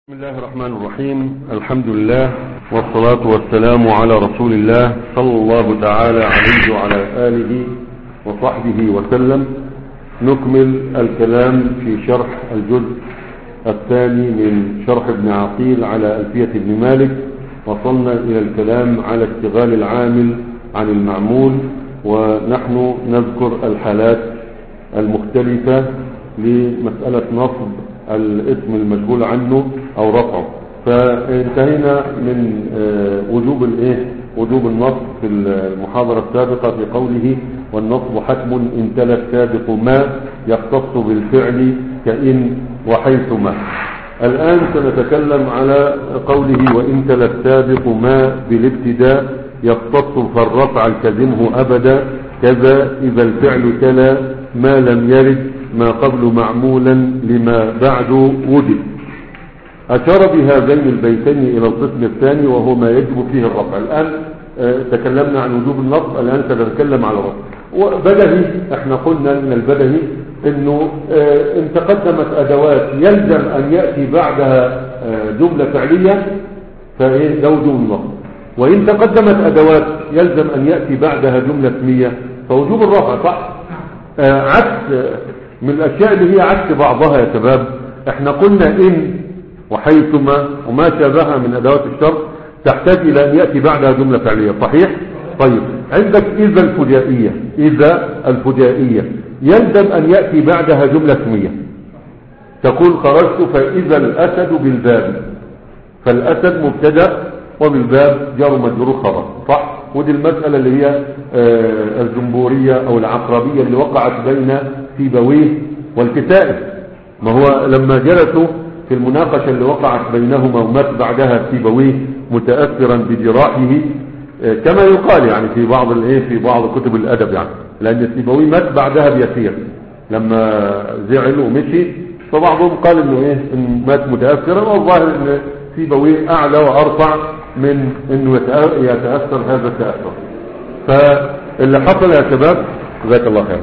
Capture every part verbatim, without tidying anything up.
بسم الله الرحمن الرحيم. الحمد لله والصلاة والسلام على رسول الله صلى الله تعالى عليه وعلى آله وصحبه وسلم. نكمل الكلام في شرح الجزء الثاني من شرح ابن عقيل على ألفية ابن مالك. وصلنا إلى الكلام على اشتغال العامل عن المعمول، ونحن نذكر الحالات المختلفة لمسألة نصب الاسم المشغول عنه او رفعه. فانتهينا من وجوب الايه وجوب النصب في المحاضرة السابقة في قوله والنصب حتم ان تلا السابق ما يختص بالفعل كإن وحيثما. الآن سنتكلم على قوله وإن تلا السابق ما بالابتداء يختص فالرفع الكزمه أبدا، كذا إذا الفعل تلا ما لم يرد ما قبل معمولا لما بعد وجد. أشار بهذين البيتين إلى القسم الثاني وهو ما يجب فيه الرفع. الآن اه تكلمنا عن وجوب النصب، الآن سنتكلم على الرفع. وبدهي احنا قلنا ان البدهي انه اه ان تقدمت ادوات يلزم ان يأتي بعدها اه جملة فعلية فايه ده وجوب النصب، وان تقدمت ادوات يلزم ان يأتي بعدها جملة اسمية فوجوب الرفع. صح؟ اه عكس من الاشياء اللي هي عكس بعضها يا شباب. احنا قلنا ان وحيثما وما شابهها من ادوات الشرط تحتاج الى ان يأتي بعدها جملة فعلية. صحيح؟ طيب عندك اذا الفجائية اذا الفجائية يلزم ان يأتي بعدها جملة اسمية. تقول خرجت فاذا الاسد بالباب، فالاسد مبتدا وبالباب جار مجرور خبر. صح؟ ودي المسألة اللي هي آه الجمهورية او العقربية اللي وقعت بين سيبويه والكسائي. ما هو لما جلسوا في المناقشة اللي وقعت بينهما ومات بعدها سيبويه متأثرا بجراحه آه كما يقال يعني في بعض الايه في بعض كتب الادب، يعني لان سيبويه مات بعدها بيسير لما زعل ومشي، فبعضهم قال انه ايه إن مات متأثرا، والظاهر ان سيبويه اعلى وارفع من انه يتأثر هذا التأثر. فاللي حصل يا شباب جزاك الله خير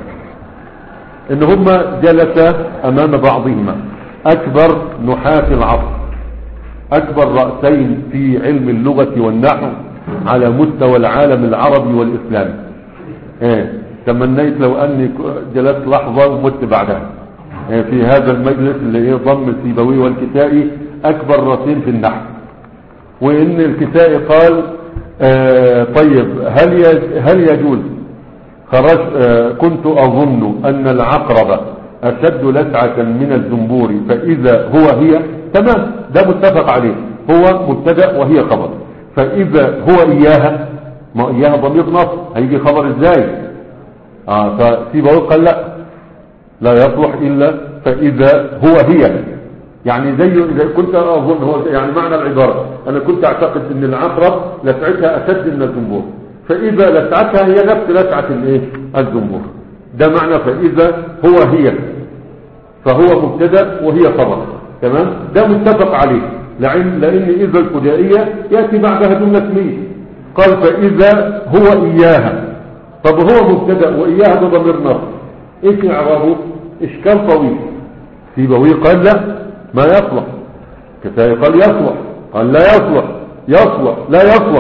ان هما جلسا امام بعضهما اكبر نحاة العصر، اكبر رأسين في علم اللغة والنحو على مستوى العالم العربي والاسلامي. ايه تمنيت لو اني جلست لحظة ومت بعدها ايه في هذا المجلس اللي ضم سيبويه والكسائي اكبر رأسين في النحو. وان الكسائي قال آه طيب هل هل يجوز خرج آه كنت اظن ان العقرب اشد لسعة من الزنبور فاذا هو هي. تمام، ده متفق عليه، هو مبتدا وهي خبر. فاذا هو اياها، ما اياها ضمير نصب هيجي خبر ازاي؟ اه فسيبويه قال لا لا يصلح الا فاذا هو هي. يعني زي زي كنت اظن هو يعني معنى العبارة انا كنت اعتقد ان العقرب لسعتها اشد من الزنبور، فاذا لسعتها هي نفس لسعة الايه الزنبور. ده معنى فاذا هو هي، فهو مبتدا وهي خبر. تمام، ده متفق عليه لان لان اذا الفجائية ياتي بعدها جملة اسمية. قال فاذا هو اياها، طب هو مبتدا واياها ده ضمير نصب، ايش اعرابه؟ اشكال طويل. سيبويه قال لا ما يصلح، كسائي قال يصلح، قال لا يصلح، يصلح لا يصلح.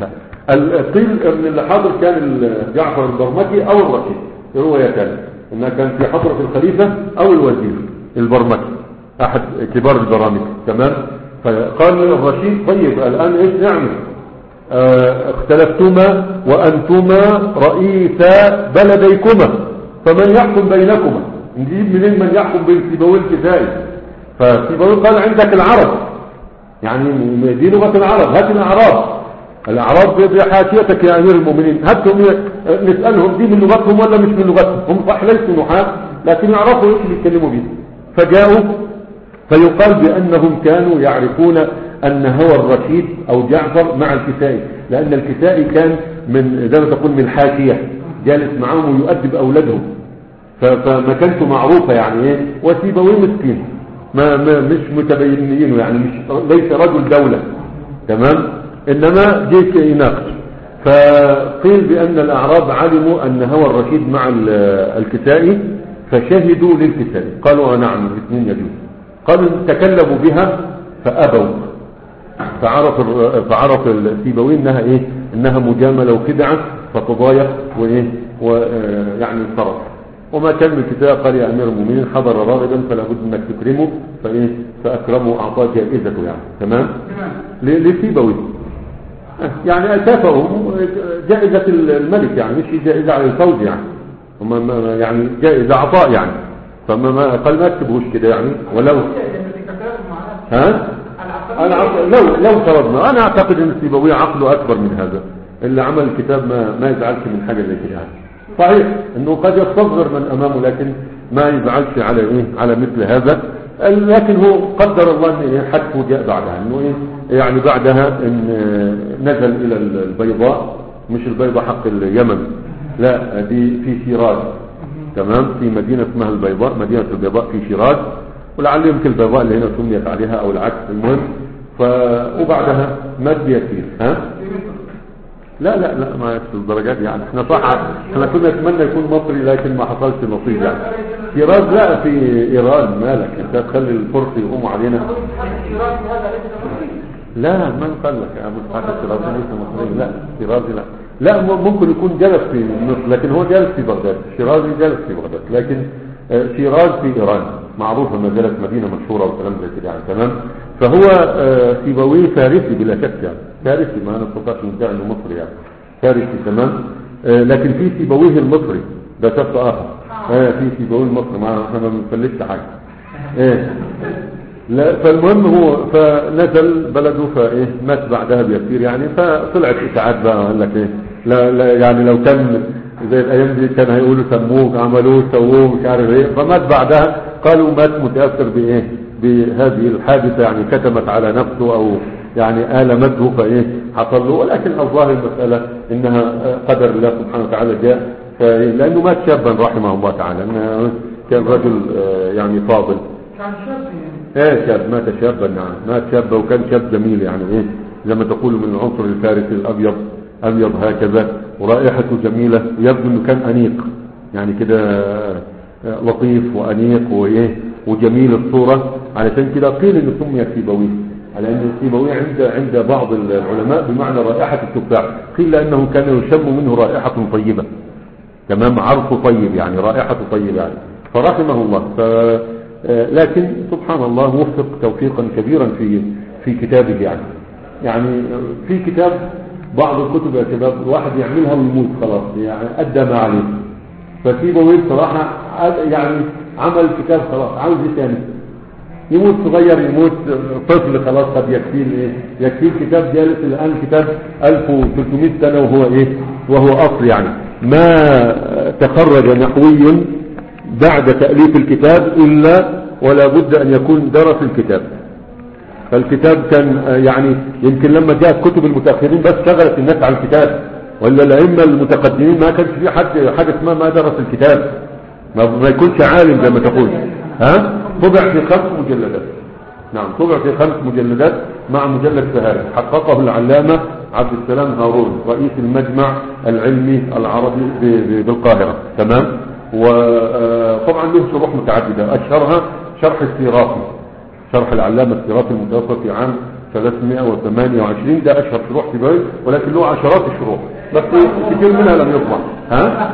القيل ان اللي حاضر كان جعفر البرمكي او الرشيد، روايتان انها كان في حضرة الخليفة او الوزير البرمكي احد كبار البرامكة. تمام، فقال الرشيد طيب الان ايش نعمل؟ اه اختلفتما وانتما رئيسا بلديكما فمن يحكم بينكما. نجيب منين من يحكم بين سيبويه والكسائي؟ فسيبويه قال عندك العرب، يعني دي لغة العرب، هات الاعراب، الاعراب بحاشيتك يا امير المؤمنين، هاتهم نسألهم دي من لغتهم ولا مش من لغتهم. هم صح ليسوا نحاة لكن يعرفوا ايش بيتكلموا به. فجاءوا فيقال بانهم كانوا يعرفون ان هو الرشيد او جعفر مع الكسائي، لان الكسائي كان من زي ما تقول من الحاشية جالس معهم ويؤدب اولادهم، فمكانته معروفة يعني ايه. وسيبويه مسكين ما, ما مش متبينين يعني مش ليس رجل دولة. تمام، انما جيت يناقش. فقيل بان الاعراب علموا ان هو الرشيد مع الكسائي فشهدوا للكسائي قالوا نعم الاثنين يجوز. قالوا تكلموا بها فأبوا، فعرف فعرف السيبوي انها ايه، انها مجاملة وخدعة، فتضايق وايه ويعني انصرف. وما كان من كتاب قال يا امير المؤمنين حضر راغبا فلا بد انك تكرمه، فايه فاكرمه اعطاه جائزته يعني. تمام. لسيبوي يعني كافأهم جائزة الملك يعني، مش جائزة على الفوز يعني، يعني جائزة عطاء يعني. فما قال ما تكتبوش كده يعني. ولو ها لو لو فرضنا، انا اعتقد ان السيبوي عقله اكبر من هذا، اللي عمل الكتاب ما ما يزعلش من حاجه زي كده. صحيح انه قد يستصغر من امامه، لكن ما يزعلش على ايه، على مثل هذا. لكن هو قدر الله ان حتفه جاء بعدها، انه ايه يعني بعدها ان نزل الى البيضاء، مش البيضاء حق اليمن، لا دي في شيراز. تمام. في مدينه اسمها البيضاء، مدينه البيضاء في شيراز، ولعل يمكن البيضاء اللي هنا سميت عليها او العكس، المهم. ف وبعدها مد يسير. ها لا لا لا ما في الدرجات دي يعني. احنا صح احنا كنا نتمنى يكون مصري، لكن ما حصلش نصيب يعني. شيراز لا، في ايران. مالك انت تخلي الفرس يقوموا علينا؟ لا من قال لك يا ابو اسحاق الشيرازي ليس مصري؟ لا شيرازي لا لا ممكن يكون جلس في مصر، لكن هو جالس في بغداد. شيرازي جالس في بغداد، لكن شيراز في ايران معروفه، ما زالت مدينه مشهوره وكلام زي كده يعني. تمام. فهو سيبوي فارسي بلا شك يعني، فارسي، ما نستطيعش ندعي انه مصري يعني، فارسي. تمام. لكن في سيبويه المصري ده شخص اخر. اه في سيبويه المصري، ما احنا ما بنفلتش حاجه. ايه لا. فالمهم هو فنزل بلده، فايه مات بعدها بيسير يعني. فطلعت اشاعات بقى، قال لك ايه لا, لا يعني لو كان زي الايام دي كان هيقولوا سموه عملوه سووه مش عارف ايه. فمات بعدها قالوا مات متاثر بايه، بهذه الحادثه يعني، كتمت على نفسه او يعني آلمته فايه حصل له. ولكن الظاهر المساله انها قدر الله سبحانه وتعالى جاء، لانه مات شابا رحمه الله تعالى، انه كان رجل يعني فاضل. كان شاب ايه شاب، مات شابا. نعم مات شابا، وكان شاب جميل يعني، ايه زي ما تقول من العنصر الفارسي الابيض، ابيض هكذا، ورائحته جميله، يبدو انه كان انيق يعني كده، لطيف وانيق وايه وجميل الصوره. علشان كده قيل انه سمي سيبوي، على ان السيبوي عند عند بعض العلماء بمعنى رائحه التفاح. قيل انه كان يشم منه رائحه طيبه. تمام. عرفه طيب يعني، رائحته طيبه يعني. فرحمه الله. ف لكن سبحان الله وفق توفيقا كبيرا في في كتابه يعني. يعني في كتاب، بعض الكتب يا شباب الواحد يعملها ويموت خلاص يعني، ادى ما عليه. فسيبوي بصراحه يعني عمل كتاب خلاص، عاوز ايه ثاني؟ يموت صغير، يموت طفل، خلاص قد يكفيه ايه؟ يكفيه كتاب جالس الان كتاب ألف وثلاثمائة سنه وهو ايه؟ وهو اصل يعني. ما تخرج نحوي بعد تأليف الكتاب إلا ولا بد أن يكون درس الكتاب. فالكتاب كان يعني يمكن لما جاءت كتب المتأخرين بس شغلت الناس على الكتاب، ولا الأئمة المتقدمين ما كانش في حد حاجة اسمها ما درس الكتاب، ما, ما يكونش عالم زي ما تقول. ها طبع في خمس مجلدات. نعم طبع في خمس مجلدات مع مجلد فهارس، حققه العلامة عبد السلام هارون رئيس المجمع العلمي العربي بالقاهرة. تمام. وطبعا له شروح متعددة، أشهرها شرح السيرافي، شرح العلامة السيرافي المتوفى في عام ثلاثمائة وثمانية وعشرين، ده أشهر شروح في بيت، ولكن له عشرات الشروح بس كثير منها لم يطبع. ها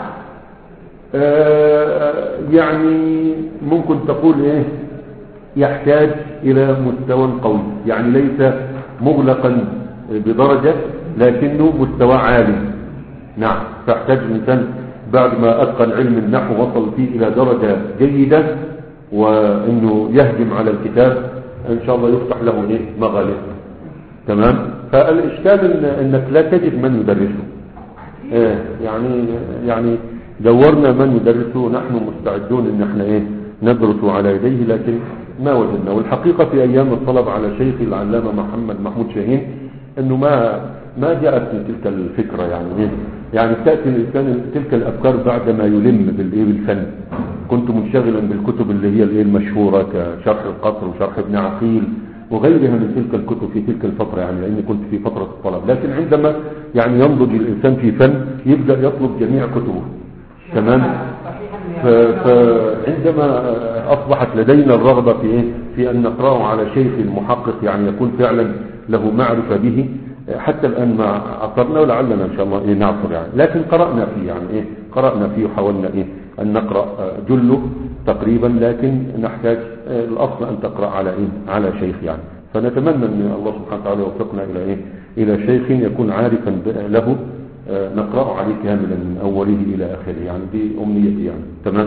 آه يعني ممكن تقول ايه، يحتاج إلى مستوى قوي يعني، ليس مغلقا بدرجة لكنه مستوى عالي. نعم فاحتاج الإنسان بعد ما أتقن علم النحو وصل فيه إلى درجة جيدة، وأنه يهجم على الكتاب إن شاء الله يفتح له إيه مغالب. تمام. فالإشكال إن أنك لا تجد من يدرسه. إيه يعني يعني دورنا من يدرسه، نحن مستعدون إن احنا إيه ندرس على يديه، لكن ما وجدنا. والحقيقة في أيام الطلب على شيخ العلامة محمد محمود شاهين أنه ما ما جاءت من تلك الفكرة يعني إيه؟ يعني تأتي الإنسان تلك الأفكار بعدما يلم بالإيه بالفن. كنت منشغلا بالكتب اللي هي الإيه المشهورة كشرح القصر وشرح ابن عقيل وغيرها من تلك الكتب في تلك الفترة يعني، لأني كنت في فترة الطلب. لكن عندما يعني ينضج الإنسان في فن يبدأ يطلب جميع كتبه. تمام. فعندما أصبحت لدينا الرغبة في إيه؟ في أن نقرأه على شيخ محقق يعني يكون فعلا له معرفة به. حتى الآن ما عصرنا ولعلنا إن شاء الله إيه نعصر يعني، لكن قرأنا فيه يعني إيه قرأنا فيه وحاولنا إيه أن نقرأ جله تقريبا، لكن نحتاج الأصل أن تقرأ على إيه على شيخ يعني. فنتمنى أن الله سبحانه وتعالى يوفقنا إلى إيه إلى شيخ يكون عارفا له نقرأه عليه كاملا من أوله إلى آخره يعني، دي أمنيتي يعني. تمام.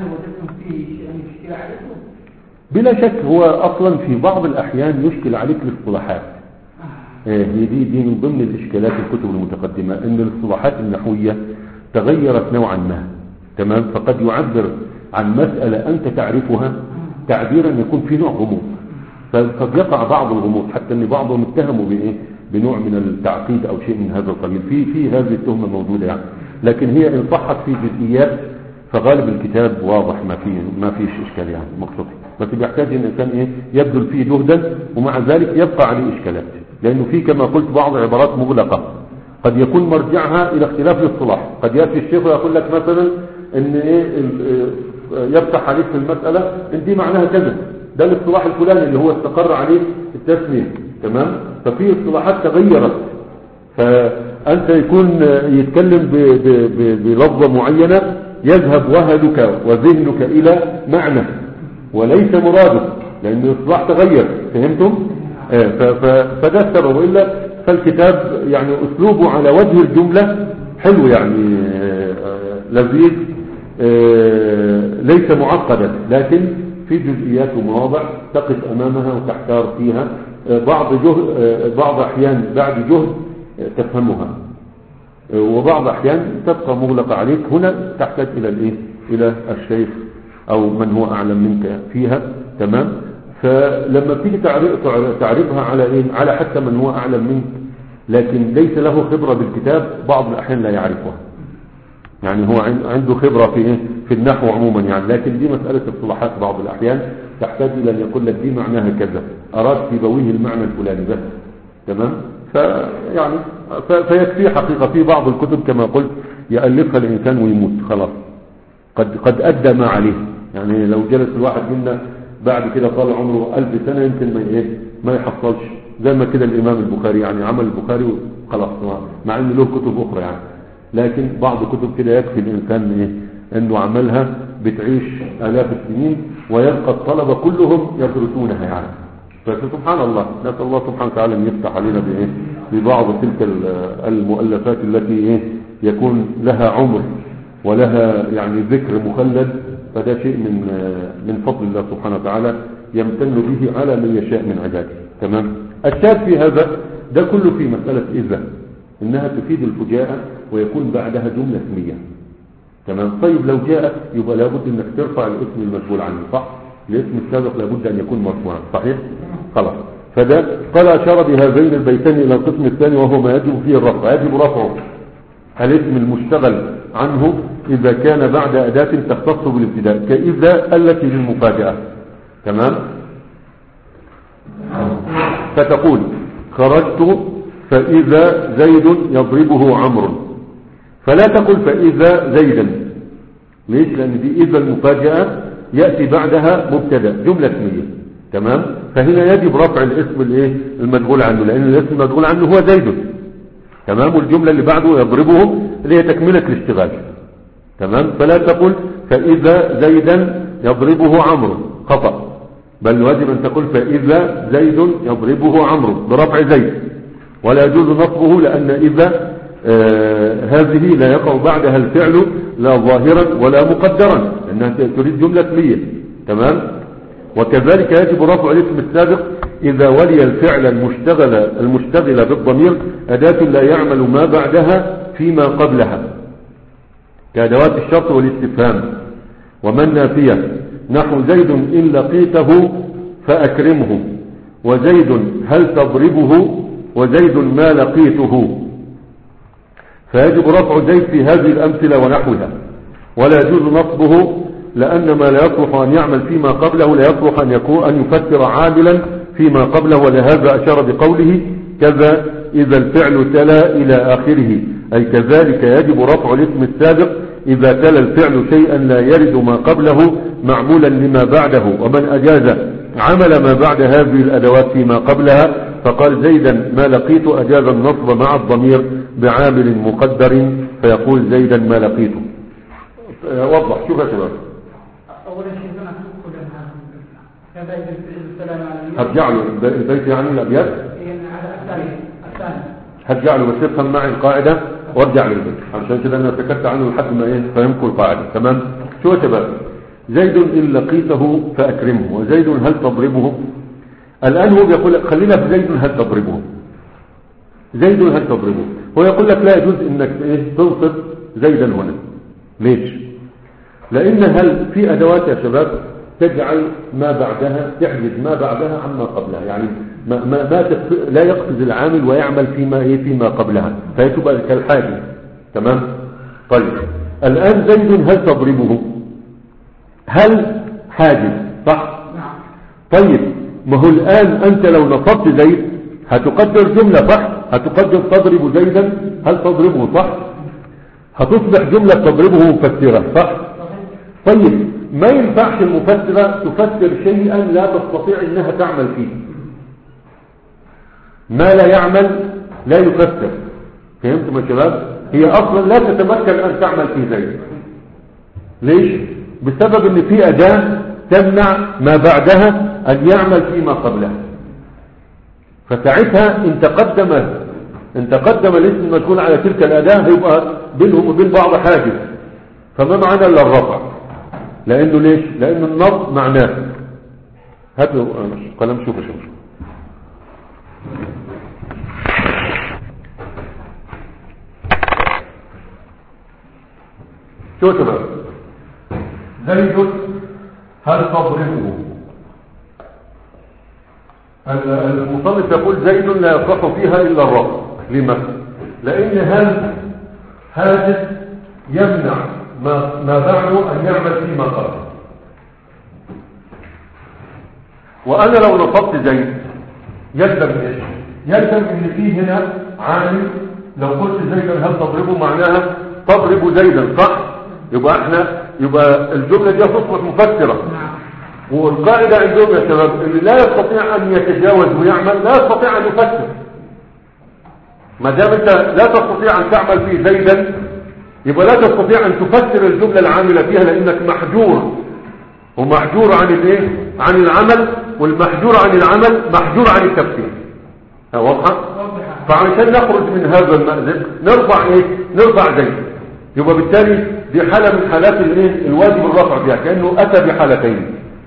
بلا شك هو أصلا في بعض الأحيان يشكل عليك الاصطلاحات. هي دي دي من ضمن الإشكالات الكتب المتقدمة، أن الاصطلاحات النحوية تغيرت نوعا ما. تمام. فقد يعبر عن مسألة أنت تعرفها تعبيرا يكون في نوع غموض، فقد يقع بعض الغموض حتى أن بعضهم اتهموا بإيه بنوع من التعقيد أو شيء من هذا القبيل. في في هذه التهمة موجودة يعني، لكن هي إن صحت في جزئيات فغالب الكتاب واضح ما فيه ما فيش إشكال يعني مقصود، بس بيحتاج إن الإنسان إيه يبذل فيه جهدا ومع ذلك يبقى عليه إشكالات، لأنه في كما قلت بعض عبارات مغلقة قد يكون مرجعها إلى اختلاف الاصطلاح. قد يأتي الشيخ ويقول لك مثلا إن إيه يفتح عليك في المسألة إن دي معناها كذا، ده الاصطلاح الفلاني اللي هو استقر عليه التسمية. تمام. ففي اصطلاحات تغيرت، فأنت يكون يتكلم بلفظة معينة يذهب وهدك وذهنك إلى معنى وليس مراده لأن الاصطلاح تغير. فهمتم؟ فده السبب، وإلا فالكتاب يعني أسلوبه على وجه الجملة حلو يعني لذيذ ليس معقدا، لكن في جزئيات ومواضع تقف أمامها وتحتار فيها بعض جهد بعض أحيان بعد جهد تفهمها، وبعض أحيان تبقى مغلقة عليك. هنا تحتاج إلى الإيه إلى الشيخ أو من هو أعلم منك فيها. تمام. فلما تيجي تعرفها على إيه على حتى من هو أعلم منك لكن ليس له خبرة بالكتاب بعض الأحيان لا يعرفها، يعني هو عنده خبرة في إيه في النحو عموما يعني، لكن دي مسألة اصطلاحات بعض الأحيان تحتاج إلى أن يقول لك دي معناها كذا، أراد في بويه المعنى الفلاني بس. تمام. فيعني فيكفي حقيقة في بعض الكتب كما قلت يألفها الإنسان ويموت خلاص، قد قد أدى ما عليه يعني. لو جلس الواحد منا بعد كده طال عمره ألف سنة يمكن ما إيه ما يحصلش زي ما كده الإمام البخاري يعني عمل البخاري وخلاص، مع إنه له كتب أخرى يعني، لكن بعض كتب كده يكفي الإنسان إيه إنه عملها بتعيش آلاف السنين ويبقى الطلبة كلهم يدرسونها يعني. فسبحان الله، نسأل الله سبحانه وتعالى أن يفتح علينا بإيه ببعض تلك المؤلفات التي إيه يكون لها عمر ولها يعني ذكر مخلد، فده شيء من من فضل الله سبحانه وتعالى يمتن به على من يشاء من عباده. تمام. الشاهد في هذا ده كله في مسألة إذا إنها تفيد الفجاءة ويكون بعدها جملة اسمية. تمام. طيب لو جاءت يبقى لابد انك ترفع الاسم المسؤول عنه، صح؟ الاسم السابق لابد ان يكون مرفوعا، صحيح؟ خلاص. فده قال اشار بهذين البيتين الى القسم الثاني وهو ما يجب فيه الرفع. يجب رفعه الاسم المشتغل عنه اذا كان بعد اداة تختص بالابتداء كإذا التي للمفاجأة. تمام. فتقول خرجت فإذا زيد يضربه عمرو، فلا تقل فإذا زيدا. ليش؟ لأن دي إذا المفاجأة يأتي بعدها مبتدا جملة اسمية. تمام. فهنا يجب رفع الاسم الايه المشغول عنه، لأن الاسم المشغول عنه هو زيد. تمام. والجملة اللي بعده يضربه اللي هي تكملة الاشتغال. تمام. فلا تقل فإذا زيدا يضربه عمرو، خطأ، بل واجب أن تقول فإذا زيد يضربه عمرو برفع زيد، ولا يجوز نصبه لأن إذا آه هذه لا يقع بعدها الفعل لا ظاهرا ولا مقدرا لأنها تريد جملة اسمية. تمام. وكذلك يجب رفع الاسم السابق إذا ولي الفعل المشتغل المشتغل بالضمير أداة لا يعمل ما بعدها فيما قبلها كأدوات الشرط والاستفهام. ومن نافية نحو زيد إن لقيته فأكرمه، وزيد هل تضربه، وزيد ما لقيته. فيجب رفع زيد في هذه الأمثلة ونحوها، ولا يجوز نصبه لأن ما لا يصلح أن يعمل فيما قبله لا يصلح أن يكون أن يفسر عاملا فيما قبله، ولهذا أشار بقوله كذا إذا الفعل تلا إلى آخره، أي كذلك يجب رفع الاسم السابق إذا تلا الفعل شيئا لا يرد ما قبله معمولا لما بعده. ومن أجاز عمل ما بعد هذه الأدوات فيما قبلها فقال زيدا ما لقيت أجاز النصب مع الضمير بعامل مقدر فيقول زيدا ما لقيت. وضح شوف يا شباب. أولا شيء أنا أقول هذا السلام على هرجع له البيت يعني الأبيات على الثاني الثاني هرجع له بس افهم معي القاعدة وارجع للبيت عشان كده أنا سكت عنه لحد ما إيه فهمكم القاعدة. تمام. شو يا شباب؟ زيد إن لقيته فأكرمه وزيد هل تضربه. الآن هو بيقول خلينا في زيد هل تضربه. زيد هل تضربه هو يقول لك لا يجوز انك ايه تنصب زيدا هنا. ليش؟ لان هل في ادوات يا شباب تجعل ما بعدها تحجز ما بعدها عما قبلها يعني ما, ما, ما لا يقفز العامل ويعمل فيما ايه فيما قبلها فهي تبقى كالحاجز. تمام. طيب الآن زيد هل تضربه هل حاجز صح. طيب ما هو الآن أنت لو نصبت زيد هتقدر جملة صح هتقدر تضرب زيدا هل تضربه صح هتصبح جملة تضربه مفسرة صح. طيب ما ينفعش المفسرة تفسر شيئا لا تستطيع انها تعمل فيه. ما لا يعمل لا يفسر. فهمتم يا شباب؟ هي اصلا لا تتمكن ان تعمل في زيد. ليش؟ بسبب ان في اداة تمنع ما بعدها ان يعمل فيما قبلها. فساعتها ان تقدم ان تقدم الاسم المدخول على تلك الاداة هيبقى بينهم وبين بعض حاجز فما معنى الا الرفع. لانه ليش؟ لانه النصب معناه هاتوا قلم شوف شوف شو شباب زيد هل تضربه. المصنف يقول زيد لا يصح فيها الا الرفع. لما؟ لان هل حادث يمنع ما, ما بعده ان يعمل فيما قبل. وانا لو نصبت زيد يلزم ايش؟ يلزم ان فيه هنا عامل. لو قلت زيدا هل تضربه معناها تضرب زيدا صح. يبقى احنا يبقى الجمله دي تصبح مفسره. والقاعده عندهم يا شباب اللي لا يستطيع ان يتجاوز ويعمل لا يستطيع ان يفسر. ما دام انت لا تستطيع ان تعمل فيه زيدا يبقى لا تستطيع ان تفسر الجمله العامله فيها لانك محجور. ومحجور عن الايه؟ عن العمل. والمحجور عن العمل محجور عن التفسير. واضحه؟ فعشان نخرج من هذا المأزق نرفع ايه؟ نرفع زيد. يبقى بالتالي دي حاله من حالات الايه؟ الواجب الرفع فيها كانه اتى بحالتين.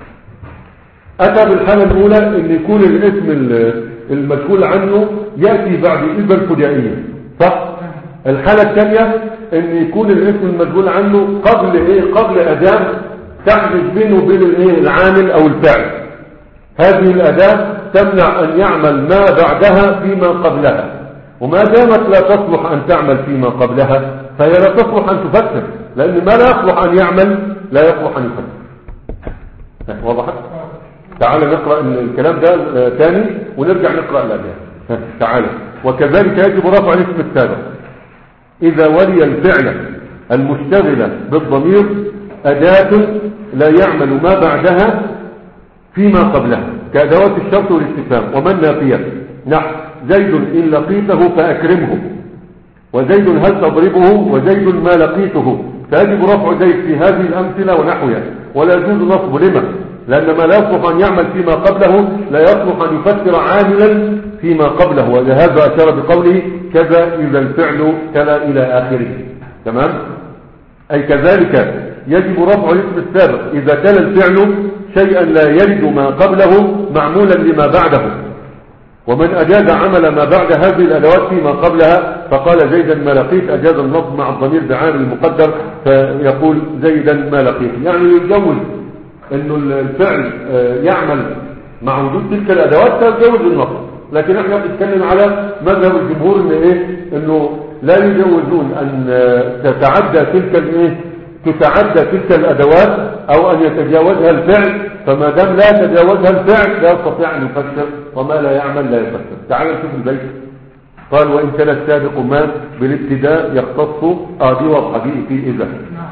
اتى بالحاله الاولى ان يكون الاسم المدخول عنه ياتي بعد اذا الفجائيه صح. الحاله الثانيه ان يكون الاسم المدخول عنه قبل ايه؟ قبل اداه تحدث بينه وبين الايه؟ العامل او الفاعل. هذه الاداه تمنع ان يعمل ما بعدها فيما قبلها. وما دامت لا تصلح ان تعمل فيما قبلها فهي لا تصلح ان تفسر. لان ما لا يصلح ان يعمل لا يصلح ان يفسر. وضحت؟ تعال نقرأ الكلام ده ثاني ونرجع نقرأ الأداة. تعال. وكذلك يجب رفع الاسم السابق إذا ولي الفعل المشتغل بالضمير أداة لا يعمل ما بعدها فيما قبلها كأدوات الشرط والاستفهام. ومن نافية نحو زيد إن لقيته فأكرمه وزيد هل تضربه وزيد ما لقيته. فيجب رفع زيد في هذه الأمثلة ونحوها ولا يجوز نصب. لما؟ لأن ما لا يصلح أن يعمل فيما قبله لا يصلح أن يفسر عاملا فيما قبله. ولهذا أشار بقوله كذا إذا الفعل كلا إلى آخره. تمام؟ أي كذلك يجب رفع الاسم السابق إذا كان الفعل شيئا لا يرد ما قبله معمولا لما بعده. ومن أجاز عمل ما بعد هذه الأدوات فيما قبلها فقال زيدا ما لقيت أجاز النصب مع الضمير بعامل المقدر فيقول زيدا ما لقيت. يعني يتجوز انه الفعل يعمل مع وجود تلك الادوات تتجوز النصب. لكن احنا بنتكلم على مذهب الجمهور ان ايه؟ انه لا يجوزون ان تتعدى تلك الايه؟ تتعدى تلك الادوات او ان يتجاوزها الفعل. فما دام لا يتجاوزها الفعل لا يستطيع ان يفسر وما لا يعمل لا يفسر. تعال نشوف البيت. قال وان كان السابق ما بالابتداء يختص اه دي واضحه دي في اذا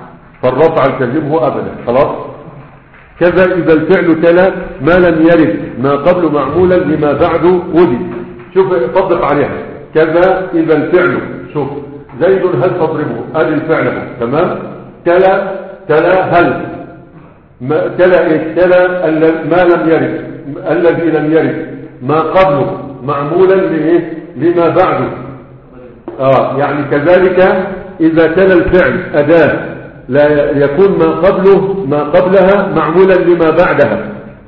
فالرفع التزمه ابدا خلاص. كذا اذا الفعل تلا ما لم يرد ما قبله معمولا لما بعده وجد. شوف طبق عليها. كذا اذا الفعل شوف زيد هل تضربه ادي الفعل تمام. تلا تلا هل ما تلا ايه تلا ما لم يرد الذي لم يرد ما قبله معمولا لايه لما بعده. اه يعني كذلك اذا تلا الفعل اداه لا يكون ما قبله ما قبلها معمولا لما بعدها.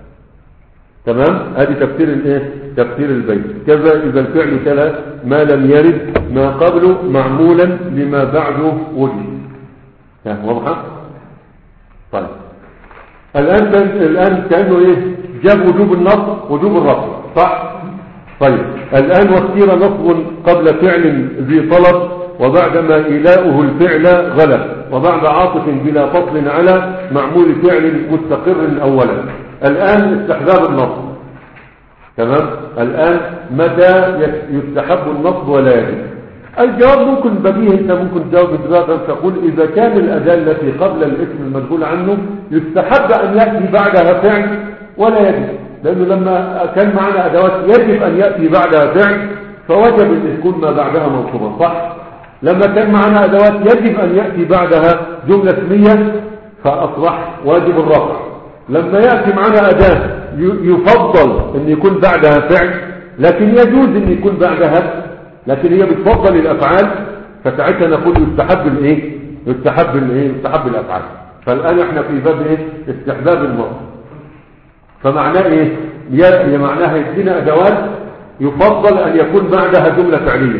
تمام. هذه تفسير الايه تفسير البيت. كذا اذا الفعل تلا ما لم يرد ما قبله معمولا لما بعده وجد. واضحه. طيب الان الان كانه ايه جاب وجوب النصب وجوب الرفع صح. طيب الان واختير نصب قبل فعل ذي طلب وبعدما إيلاؤه الفعل غلب وبعد عاطف بلا فصل على معمول فعل مستقر أولا. الآن استحباب النصب تمام. الآن متى يستحب النصب ولا يجب؟ الجواب ممكن بديهي. انت ممكن تجاوب بذلك تقول إذا كان الأداة التي قبل الاسم المجهول عنه يستحب أن يأتي بعدها فعل ولا يجب، لأنه لما كان معنا أدوات يجب أن يأتي بعدها فعل فوجب أن يكون ما بعدها منصوبا صح. لما كان معنا أدوات يجب أن يأتي بعدها جملة اسمية فأصبح واجب الرفع. لما يأتي معنا أداة يفضل أن يكون بعدها فعل لكن يجوز أن يكون بعدها لكن هي بتفضل الأفعال فساعتها نقول يستحب الإيه يستحب الإيه يستحب الأفعال. فالآن احنا في باب إيه استحباب النصب. فمعناه إيه هي معناها يدينا أدوات يفضل أن يكون بعدها جملة فعلية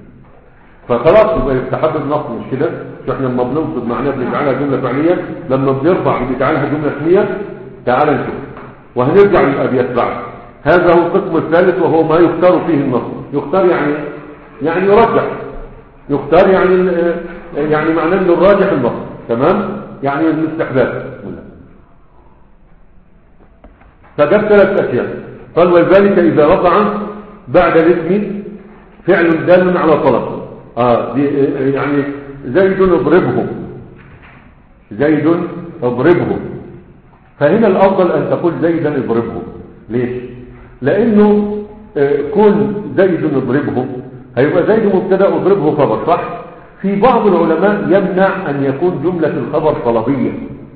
فخلاص يبقى يستحب النصب مش كده. احنا لما بننصب معناه بنجعلها جمله فعليه لما بنرفع بنجعلها جمله اسميه. تعال نشوف وهنرجع للابيات بعد. هذا هو القسم الثالث وهو ما يختار فيه النصب. يختار يعني يعني يرجح. يختار يعني يعني معناه انه الراجح النصب تمام يعني الاستحباب. فجاب ثلاث اشياء. قال ولذلك اذا وقع بعد الاسم فعل دال على طلب اه دي يعني زيد اضربه زيد اضربه. فهنا الافضل ان تقول زيدا اضربه. ليش؟ لانه آه كون زيد اضربه هيبقى زيد مبتدا اضربه خبر صح. في بعض العلماء يمنع ان يكون جمله الخبر طلبيه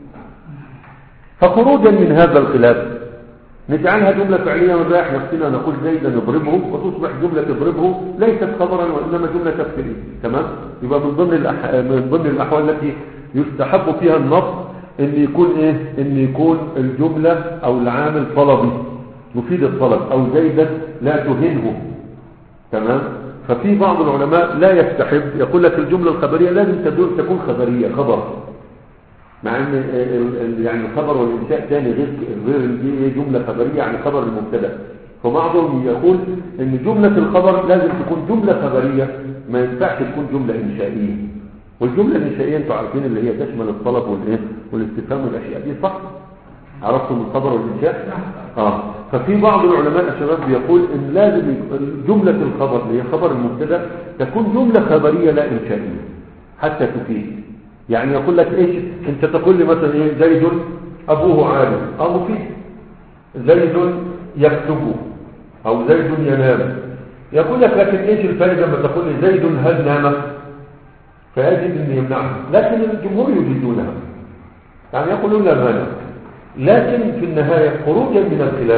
فخروجا من هذا الخلاف نجعلها جملة فعلية ونريح نفسنا نقول زيدا نضربه وتصبح جملة تضربه ليست خبرا وإنما جملة تفسيرية تمام. يبقى من ضمن الأح... من ضمن الأحوال التي يستحب فيها النص إن يكون إيه إن يكون الجملة أو العامل طلبي مفيد الطلب أو زيدا لا تهنه تمام. ففي بعض العلماء لا يستحب يقول لك الجملة الخبرية لازم تكون خبرية خبر مع ان يعني الخبر والانشاء ثاني غير غير دي جمله خبريه يعني خبر المبتدا. فبعضهم يقول ان جمله الخبر لازم تكون جمله خبريه ما ينفعش تكون جمله انشائيه. والجمله الانشائيه انتوا عارفين اللي هي تشمل الطلب والايه والاستفهام والاشياء دي صح. عرفتم الخبر والانشاء اه. ففي بعض العلماء الشباب بيقول ان لازم جمله الخبر اللي هي خبر المبتدا تكون جمله خبريه لا انشائيه حتى تفيد. يعني يقول لك ايش انت تقول لي مثلا ايه زيد ابوه عالم او مفيد. زيد يكتب او زيد ينام. يقول لك لكن ايش الفائده لما تقول لي زيد هل نام فيجب ان يمنعها لكن الجمهور يجدونها يعني يقولون لا مانع. لكن في النهايه خروجا من الخلاف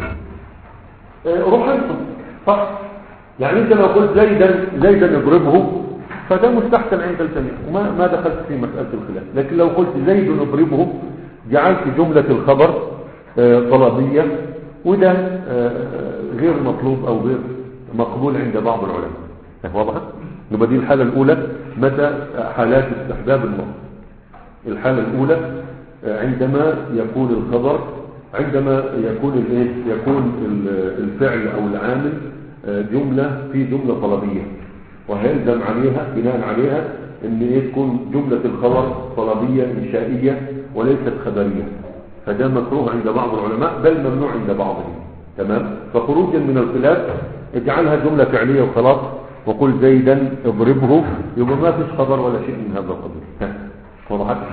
روح انصب صح. يعني انت لو قلت زيدا زيدا اضربه فده مستحسن عند الجميع وما ما دخلت في مسألة الخلاف. لكن لو قلت زيد نضربه جعلت جملة الخبر طلبية وده غير مطلوب أو غير مقبول عند بعض العلماء. واضح؟ نبقى دي الحالة الأولى متى حالات استحباب النص. الحالة الأولى عندما يكون الخبر عندما يكون الايه يكون الفعل أو العامل جملة في جملة طلبية وهيلزم عليها بناء عليها ان ايه تكون جملة الخبر طلبية انشائية وليست خبرية. فده مكروه عند بعض العلماء بل ممنوع عند بعضهم تمام. فخروجا من الخلاف اجعلها جملة فعلية وخلاص وقل زيدا اضربه يبقى ما فيش خبر ولا شيء من هذا القبيل. وضحت؟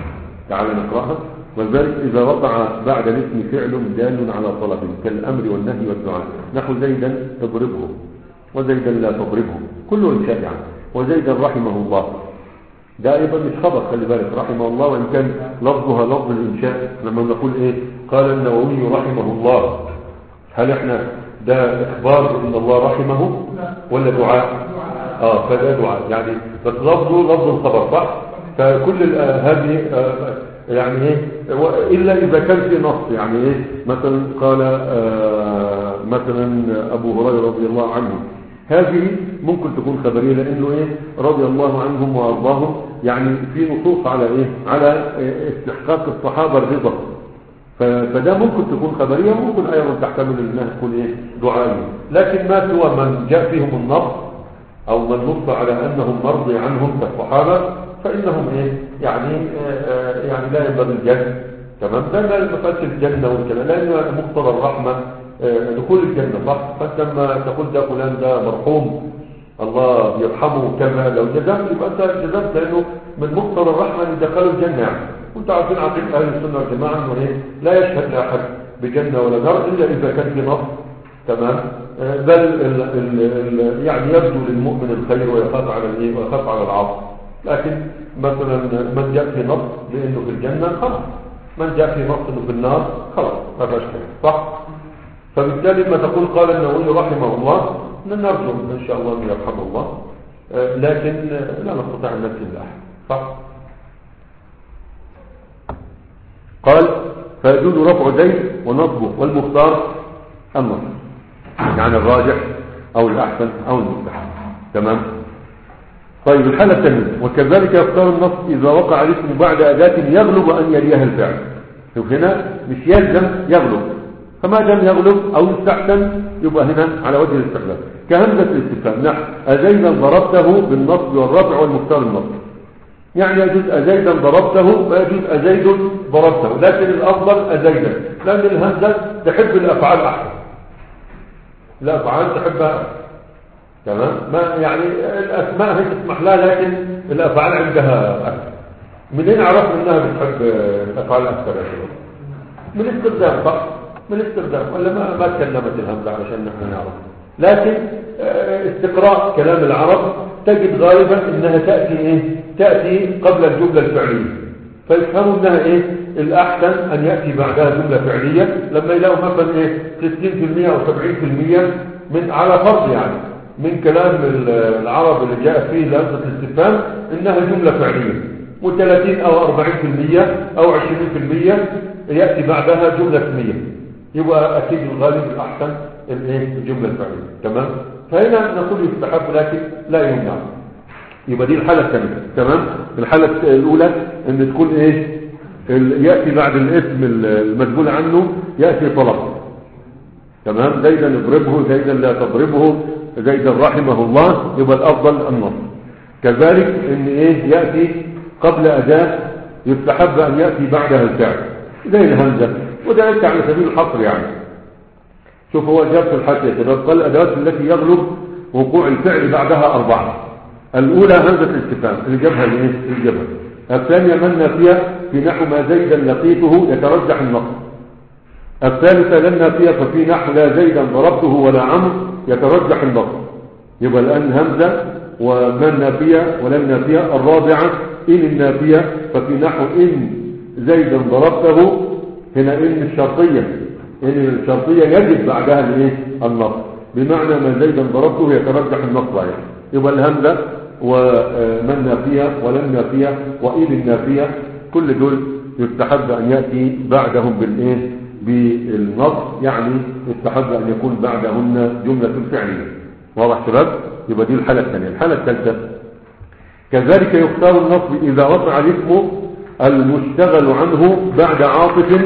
تعال نقرأها. وذلك إذا وقع بعد الاسم فعل دال على طلب كالأمر والنهي والدعاء، نحو زيدا تضربه وزيدا لا تضربه، كله إنشاء يعني. وزيدا رحمه الله، ده أيضا مش خبر، خلي بالك، رحمه الله وإن كان لفظها لفظ الإنشاء. لما نقول إيه قال النووي رحمه الله، هل إحنا ده إخبار إن الله رحمه ولا دعاء؟ آه فده دعاء يعني، بس لفظه لفظ الخبر صح. فكل هذه يعني إيه إلا إذا كان في نص، يعني إيه مثلا قال آه مثلا أبو هريرة رضي الله عنه، هذه ممكن تكون خبرية لأنه إيه رضي الله عنهم وأرضاهم، يعني في نصوص على إيه على استحقاق الصحابة الرضا، فده ممكن تكون خبرية، ممكن أيضا تحتمل أنها تكون إيه دعائية. لكن ما سوى من جاء فيهم النص أو من نص على أنهم مرضي عنهم كالصحابة فإنهم إيه يعني آه يعني لا ينبغي الجنة، تمام. ده لا مسألة الجنة والكلام، لأن مقتضى الرحمة آه دخول الجنة صح. فأنت لما تقول ده فلان ده مرحوم الله يرحمه كما لو جزمت، يبقى أنت جزمت لأنه من مقتضى الرحمة أن يدخلوا الجنة يعني. وأنت عارفين عقيدة أهل السنة والجماعة أنه إيه لا يشهد لأحد بجنة ولا نار إلا إذا كان في نص، تمام. آه بل ال ال ال يعني يبدو للمؤمن الخير ويخاف على الإيه ويخاف على العاصي. لكن مثلا من جاء في نص لأنه في الجنة خلاص، من جاء في نص انه في النار خلاص ما فيش كلام صح. فبالتالي لما تقول قال النووي رحمه الله نرجو ان شاء الله ان يرحمه الله، آه لكن لا نستطيع ان نكتب لاحد صح. قال فيجوز رفع زيد ونصبه والمختار النصب، يعني الراجح او الاحسن او المستحب، تمام. طيب الحالة الثانية وكذلك يختار النص إذا وقع الاسم بعد أداة يغلب أن يليها الفعل. شوف هنا مش يلزم يغلب، فما دام يغلب أو يستحسن يبقى هنا على وجه الاستحلال كهمزة الاستفهام نحو أزيدا ضربته بالنصب والرفع والمختار النصب. يعني يجوز أزيدا ضربته ويجوز أزيد ضربته، لكن الأفضل أزيدا لأن الهمزة تحب الأفعال أحسن، الأفعال تحبها تمام. ما يعني الأسماء هي تسمح لها لكن الأفعال عندها أكثر. منين عرفنا أنها بتحب الأفعال أكثر يا شباب؟ من الاستخدام صح؟ من الاستخدام ولا ما ما تكلمت الهمزة علشان نحن نعرف. لكن استقراء كلام العرب تجد غالبا أنها تأتي إيه؟ تأتي قبل الجملة الفعلية، فيفهموا أنها إيه الأحسن أن يأتي بعدها جملة فعلية لما يلاقوا مثلا إيه ستين بالمئة أو سبعين بالمئة من على فرض يعني من كلام العرب اللي جاء فيه لفظة الاستفهام انها جملة فعلية، وثلاثين او اربعين بالمئة او عشرين بالمئة يأتي بعدها جملة اسمية، يبقى اكيد الغالب الاحسن الايه الجملة الفعلية، تمام. فهنا نقول يستحب لكن لا يمنع. يبقى دي الحالة الثانية، تمام. الحالة الاولى ان تكون ايه يأتي بعد الاسم المسؤول عنه يأتي طلب، تمام. زيدا اضربه زيدا لا تضربه زيدا رحمه الله، يبقى الافضل النص. كذلك ان ايه ياتي قبل اداه يستحب ان ياتي بعدها الفعل زي الهمزه، وده ياتي على سبيل الحصر يعني. شوف هو جاب في الحاشيه كده قال الادوات التي يغلب وقوع الفعل بعدها اربعه. الاولى همزه الاستفهام اللي جابها الايه اللي جابها. الثانيه من نافيه في نحو ما زيدا لقيته يترجح النص. الثالثه لن نافيه ففي نحو لا زيدا ضربته ولا عمرو يترجح النصب. يبقى الآن همزة ومن نافية ولم نافية. الرابعة إن النافية ففي نحو إن زيدا ضربته، هنا إن الشرطية، إن الشرطية يجب بعدها الايه النصب، بمعنى ما زيدا ضربته يترجح النصب عليه. يبقى الهمزة ومن نافية ولم نافية وإن النافية كل دول يستحب أن يأتي بعدهم بالإيه بالنصب، يعني يستحب أن يكون بعدهن جملة فعلية. واضح شباب؟ يبقى دي الحالة الثانية. الحالة الثالثة كذلك يختار النصب إذا وقع الاسم المشتغل عنه بعد عاطف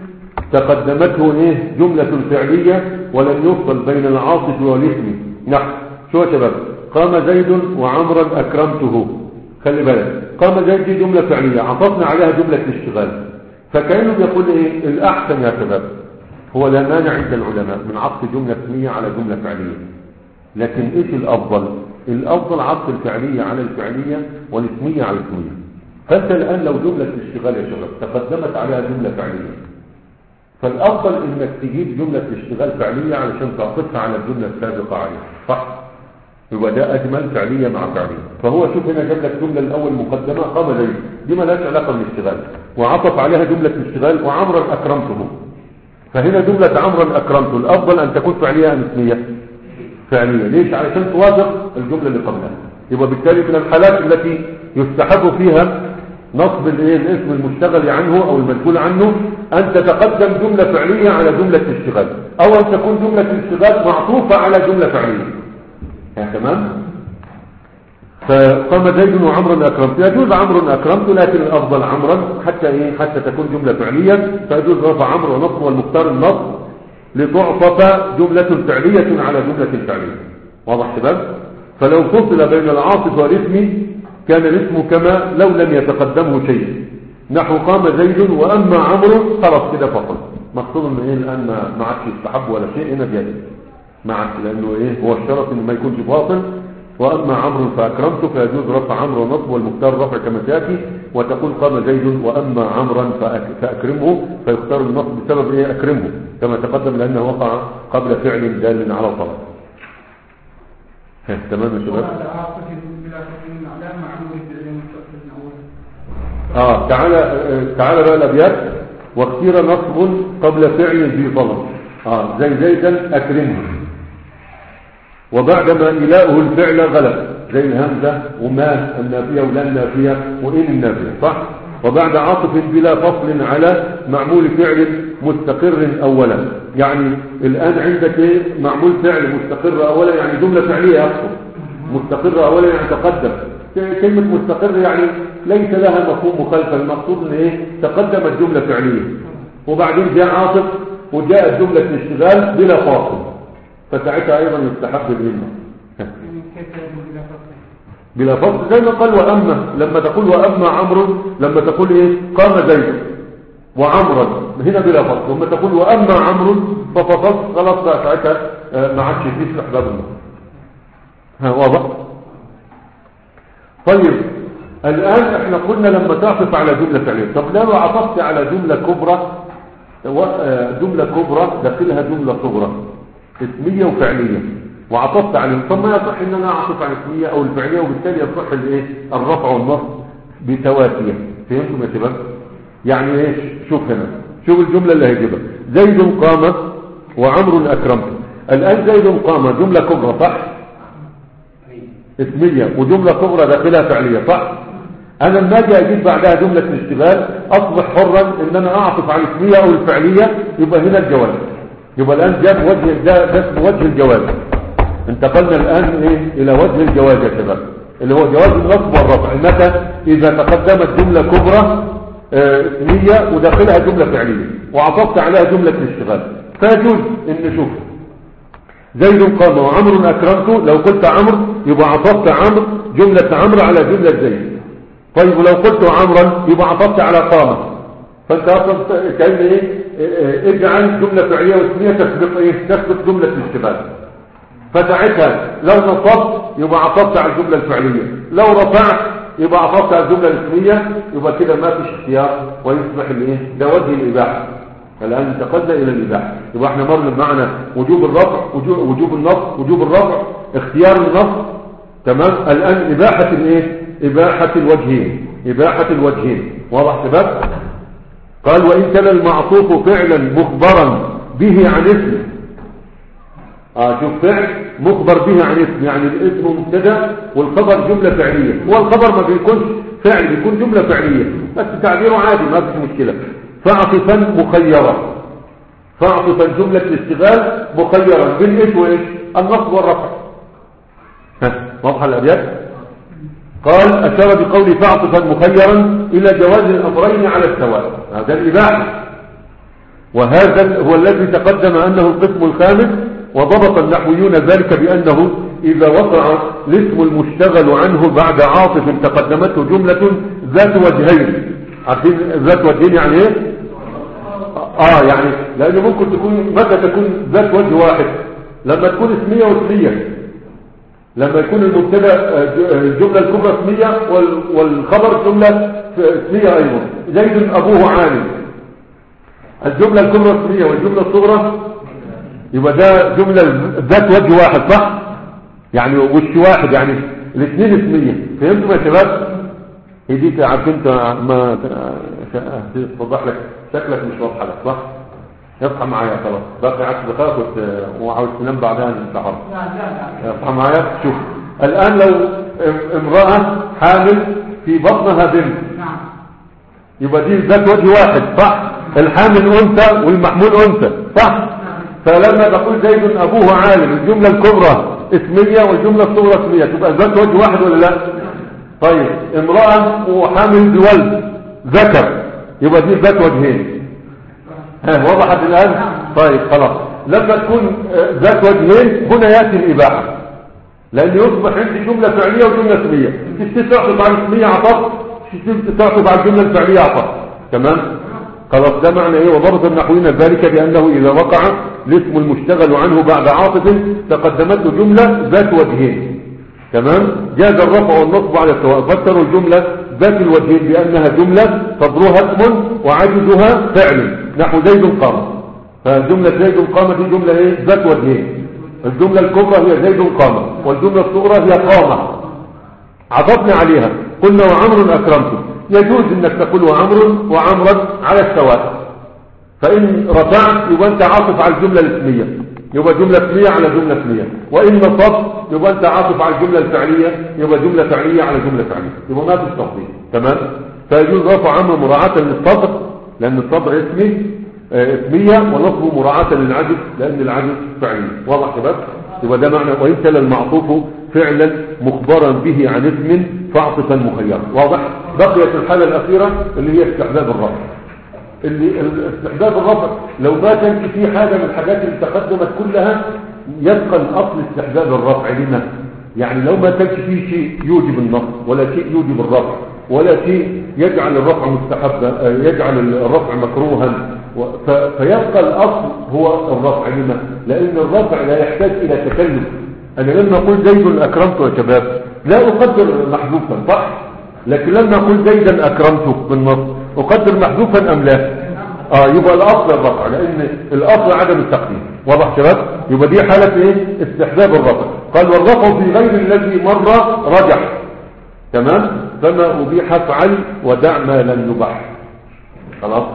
تقدمته إيه جملة فعلية ولم يفصل بين العاطف والاسم. نحو شو يا شباب؟ قام زيد وعمرا أكرمته. خلي بالك قام زيد دي جملة فعلية عطفنا عليها جملة الاشتغال، فكانوا يقول ايه الاحسن يا شباب هو لا مانع عند العلماء من عطف جملة اسمية على جملة فعلية، لكن ايش الافضل؟ الافضل عطف الفعلية على الفعلية والاسمية على الاسمية. فانت الان لو جملة الاشتغال يا شباب تقدمت عليها جملة فعلية، فالافضل انك تجيب جملة الاشتغال فعلية علشان تعطفها على الجملة السابقة عليها، صح؟ يبقى ده اجمل فعلية مع فعلية. فهو شوف هنا جاب لك جملة الاول مقدمة قام زيد، دي مالهاش علاقة بالاشتغال، وعطف عليها جملة الاشتغال وعمرا اكرمته. فهنا جملة عمرا اكرمته الافضل ان تكون فعلية ام اسمية؟ فعلية. ليش؟ علشان توافق الجملة اللي قبلها. يبقى بالتالي من الحالات التي يستحب فيها نصب الايه الاسم المشتغل عنه او المنقول عنه ان تتقدم جملة فعلية على جملة الاشتغال، او ان تكون جملة الاشتغال معطوفة على جملة فعلية. يعني تمام. فقام زيد وعمرا اكرمت، يجوز عمرا اكرمت لكن الافضل عمرا حتى ايه حتى تكون جملة فعلية، فيجوز رفع عمرو ونصب والمختار النصب لتعطف جملة فعلية على جملة فعلية. واضح شباب؟ فلو فصل بين العاطف والاسم كان الاسم كما لو لم يتقدمه شيء، نحو قام زيد واما عمرو خلاص كده فصل. مقصود ان ايه الان ما عادش يستحب ولا شيء هنا جائز، ما عادش، لانه ايه هو الشرط انه ما يكونش فاصل. واما عمرو فاكرمته فيجوز رفع عمرو ونصب والمختار رفع كما تاتي، وتقول قام زيد واما عمرا فاكرمه، فيختار النصب بسبب ايه اكرمه كما تقدم لانه وقع قبل فعل دال على طلب. تمام يا شباب. اه تعالى تعالى بقى الابيات. واختير نصب قبل فعل ذي طلب، اه زي زيدا اكرمه، وبعدما إلاؤه الفعل غلب زي الهمزة وما النافية ولا النافية وإن النافية، صح؟ وبعد عاطف بلا فصل على معمول فعل مستقر أولا. يعني الآن عندك إيه؟ معمول فعل مستقر أولا، يعني جملة فعلية أقصد. مستقر أولا يعني تقدم. كلمة مستقر يعني ليس لها مفهوم مخالفة، المقصود إن إيه؟ تقدمت جملة فعلية وبعدين جاء عاطف وجاءت جملة الاشتغال بلا فاصل، فساعتها ايضا يستحب الهمه بلا فصل زي ما قال واما. لما تقول واما عمرو، لما تقول ايه قام زيد وعمرا هنا بلا فصل، لما تقول واما عمرو ففصل خلاص بقى ساعتها ما عادش فيه استحباب النص. ها واضح. طيب الان احنا قلنا لما تعطف على جمله فعليه، طب لو عطفت على جمله كبرى، جمله كبرى داخلها جمله صغرى اسمية وفعلية وعطفت عليهم، طب ما يصح ان انا اعطف على الاسمية او الفعلية وبالتالي يصح الايه الرفع والنصب بتواتية. فهمتم يا شباب؟ يعني ايش؟ شوف هنا، شوف الجملة اللي هيجيبها. زيد قام وعمر اكرمته. الان زيد قام جملة كبرى صح؟ اسمية وجملة صغرى داخلها فعلية صح؟ انا لما اجي اجيب بعدها جملة الاشتغال اصبح حرا ان انا اعطف على الاسمية او الفعلية، يبقى هنا الجواز. يبقى الآن جاب وجه ده, ده اسمه وجه الجواز. انتقلنا الآن ايه الى وجه الجواز يا شباب، اللي هو جواز النصب والرفع. متى؟ اذا تقدمت جملة كبرى اسمية آه وداخلها جملة فعلية وعطفت عليها جملة الاشتغال، فيجوز ان نشوف زيد قام وعمر اكرمته. لو قلت عمرو يبقى عطفت عمرو جملة عمرو على جملة زيد. طيب ولو قلت عمرا يبقى عطفت على قام. فانت اصلا كأن ايه اجعل جملة فعلية واسمية تسبق ايه تسبق جملة الاشتغال. فساعتها لو نصبت يبقى عطفت على الجملة الفعلية، لو رفعت يبقى عطفت على الجملة الاسمية، يبقى كده ما فيش اختيار ويصبح الايه ده وجه الاباحة. الان انتقلنا الى الاباحة. يبقى احنا مرنا معنا وجوب الرفع وجوب, وجوب النصب وجوب الرفع اختيار النصب تمام. الان اباحة الايه اباحة الوجهين اباحة الوجهين. واضح شباب؟ قال وإن كان المعطوف فعلا مخبرا به عن اسم. اه شوف فعل مخبر به عن اسم، يعني الاسم مبتدا والخبر جملة فعلية. هو الخبر ما بيكونش فعل، بيكون جملة فعلية بس تعبيره عادي ما فيش مشكلة. فاعطفا مخيرا، فاعطفا جملة الاشتغال مخيرا بالايش وايش النصب والرفع. ها واضح الابيات؟ قال أشار بقول فاعطفا مخيرا إلى جواز الأمرين على السواء، هذا الإباحة. وهذا هو الذي تقدم أنه القسم الخامس. وضبط النحويون ذلك بأنه إذا وقع الاسم المشتغل عنه بعد عاطف تقدمته جملة ذات وجهين. عارفين ذات وجهين يعني ايه؟ اه يعني لأنه ممكن تكون متى تكون ذات وجه واحد؟ لما تكون اسمية واسمية. لما يكون المبتدا الجملة الكبرى اسمية والخبر جملة اسمية أيضا. زيد أبوه عالم، الجملة الكبرى اسمية والجملة الصغرى يبقى ده جملة ذات وجه واحد، صح؟ يعني وش واحد، يعني الاثنين اسمية. فهمتوا يا شباب؟ هي دي عارف انت ما توضح لك شكلك مش واضحه لك، صح؟ اصحى معايا خلاص، باقي عشر دقائق وعاوز تنام بعدها انتحر. اصحى معايا. شوف الان لو امرأة حامل في بطنها بنت يبقى دي ذات وجه واحد، صح؟ الحامل انثى والمحمول انثى، صح؟ فلما تقول زيد ابوه عالم الجملة الكبرى اسمية والجملة الصغرى اسمية تبقى ذات وجه واحد ولا لا؟ طيب امرأة وحامل بولد ذكر يبقى دي ذات وجهين. ها وضحت الآن؟ طيب خلاص. لما تكون ذات وجهين هنا يأتي الإباحة، لأن يصبح عندي جملة فعلية وجملة اسمية. تعطف على الاسمية عطف، تعطف على الجملة الفعلية عطف. تمام؟ خلاص ده معنى ايه؟ وضرب النحويين ذلك بأنه إذا وقع الاسم المشتغل عنه بعد عاطف تقدمته جملة ذات وجهين. تمام؟ جاز الرفع والنصب على السواء. فسروا الجملة ذات الوجهين بأنها جملة صدرها اسم وعجزها فعل، نحو زيد قام. فجملة زيد قام دي جملة ايه؟ ذات وجهين. الجملة الكبرى هي زيد قام والجملة الصغرى هي قامة عطفنا عليها. قلنا وعمر أكرمته، يجوز انك تقول وعمر وعمرا على السواء. فإن رفعت يبقى انت عاطف على الجملة الاسمية، يبقى جملة اسمية على جملة اسمية. وإن نصب يبقى انت عاطف على الجملة الفعلية، يبقى جملة فعلية على جملة فعلية، يبقى ما فيش تفصيل. تمام؟ فيجوز رفع عمر مراعاة للصدر لأن الصدر اسمي اه اسمية، ونصب مراعاة للعجز لأن العجز فعلي. واضح شباب؟ يبقى ده معنى وإن كان المعطوف فعلا مخبرا به عن اسم فاعطفا مخيرا. واضح؟ بقيت الحالة الأخيرة اللي هي استحباب الرفع. اللي استحباب الرفع لو ما كان في حاجة من الحاجات اللي تقدمت كلها يبقى الأصل استحباب الرفع. لما يعني لو ما كانش فيه شيء يوجب النصب ولا شيء يوجب الرفع ولا شيء يجعل الرفع مستحبا يجعل الرفع مكروها، فيبقى الأصل هو الرفع. لما لأن الرفع لا يحتاج إلى تكلف. أنا لما أقول زيد أكرمته يا شباب لا أقدر محذوفا، صح؟ لكن لما أقول زيدا أكرمته بالنص أقدر محذوفا أم لا؟ آه يبقى الأصل الرفع، لأن الأصل عدم التقديم. واضح شباب؟ يبقى دي حالة إيه؟ استحباب الرفع. قال والرفع في غير الذي مر رجح. تمام؟ فما أبيح افعل ودع ما لم يبح. خلاص؟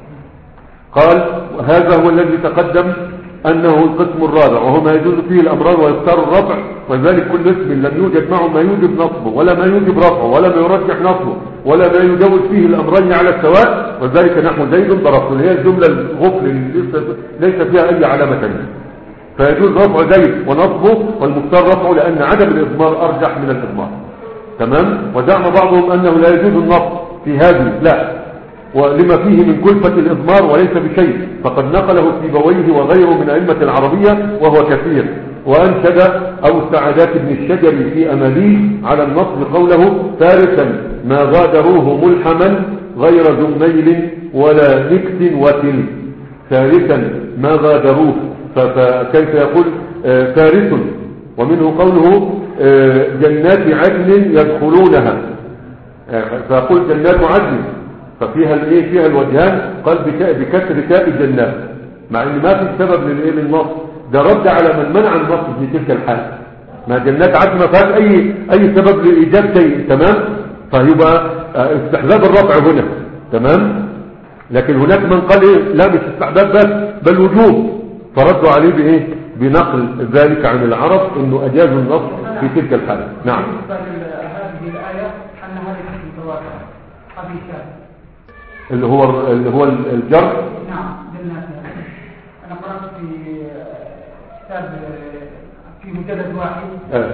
قال هذا هو الذي تقدم أنه القسم الرابع، وهو ما يجوز فيه الأمران ويختار الرفع، وذلك كل اسم لم يوجد معه ما يوجب نصبه ولا ما يوجب رفعه ولا ما يرجح نصبه ولا ما يجوز فيه الأمرين على السواء، وذلك نحو زيد ضربته، هي الجملة الغفل اللي ليس فيها أي علامة ثانية. فيجوز رفع زيد ونصبه والمختار رفعه لأن عدم الإضمار أرجح من الإضمار. تمام؟ وزعم بعضهم أنه لا يجوز النصب في هذه، لا، ولما فيه من كلفة الإضمار وليس بشيء، فقد نقله سيبويه وغيره من أئمة العربية وهو كثير. وأنشد أو السعادات بن الشجري في أماليه على النصب قوله ثالثا ما غادروه ملحما غير زميل ولا نكس وتل. ثالثا ما غادروه، فكيف يقول آه ثالث؟ ومنه قوله آه جنات عدن يدخلونها، آه فيقول جنات عدن ففيها الايه فيها الوجهان. قال بكسر تاء جنات، مع ان ما في سبب للايه للنص، ده رد على من منع النص في تلك الحال. ما جنات عدن ما فيهاش اي اي سبب لايجاب شيء. تمام؟ فيبقى استحباب الرفع هنا. تمام؟ لكن هناك من قال ايه لا مش استحباب بس بل وجوب، فردوا عليه بايه بنقل ذلك عن العرب انه اجازوا النص في تلك الحاله. نعم. هذه الايه انها ليست متواتره قبيحه اللي هو اللي هو الجر. نعم جنات. انا قرات في كتاب في مجلد واحد اه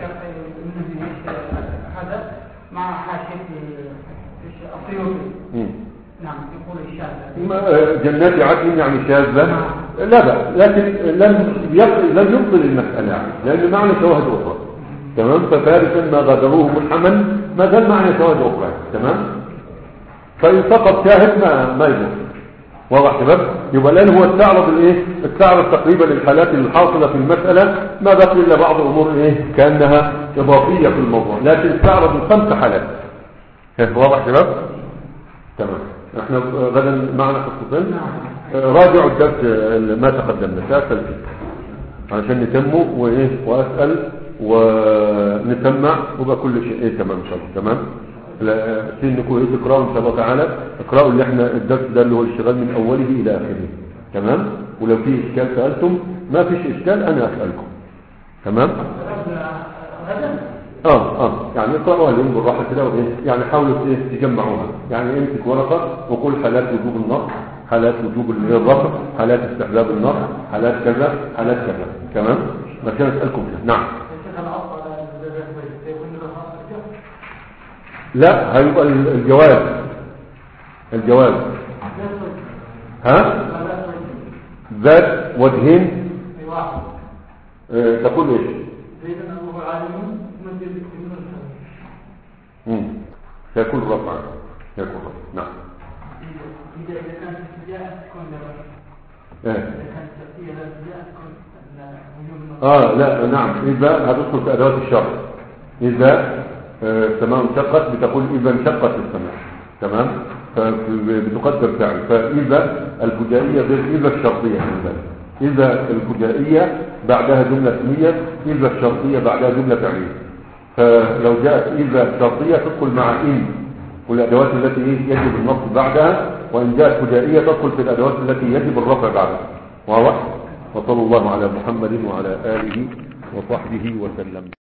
هذا مع حاشيه السيوطي. نعم يقول الشاذة جنات عدن يعني شاذة لا بأس، لكن لم لم يبطل المسألة يعني، لأن معنى شواهد أخرى. تمام؟ فثالثا ما غادروه ملحما ما زال معنى شواهد أخرى. تمام؟ فإن سقط شاهد ما ما يبطل. واضح شباب؟ يبقى الآن هو استعرض الايه استعرض تقريبا الحالات الحاصلة في المسألة، ما بقي إلا بعض الأمور ايه كأنها إضافية في الموضوع، لكن استعرض الخمس حالات. واضح شباب؟ تمام. احنا غدا معنا قصتين، راجعوا الدرس ما تقدمنا سأسأل فيه علشان نتمه وايه وأسأل ونسمع وبقى كل شيء ايه تمام ان شاء الله. تمام. سنكم ايه تقرأوا ان شاء الله تعالى، اقرأوا اللي احنا الدرس ده اللي هو الاشتغال من اوله الى اخره. تمام. ولو في اشكال سألتم، ما فيش اشكال انا اسألكم. تمام. اه اه يعني اقرأوها اليوم بالراحة كده وايه يعني حاولوا ايه تجمعوها، يعني امسك ورقة وقول حالات وجوب النص، حالات وجوب الرفع، حالات استحباب النص، حالات كذا، حالات كذا. تمام. عشان اسألكم كده. نعم. لا هيبقى الجواز الجواز ها ذات وجهين اه تقول ايش امم سيكون رفعا سيكون رفعا. نعم. إذا كانت السياء تكون ايه اه اه لا نعم اذا هتدخل في ادوات الشرط. اذا السماء انشقت بتقول اذا انشقت السماء. تمام. فبتقدر فعل. فاذا الفجائيه غير اذا الشرطيه. اذا الفجائيه بعدها جمله اسميه، اذا الشرطيه بعدها جمله فعليه. فلو جاءت اذا شرطيه تدخل مع ان والادوات التي يجب النصب بعدها، وان جاءت فجائيه تدخل في الادوات التي يجب الرفع بعدها. واضح. وصلى الله على محمد وعلى اله وصحبه وسلم.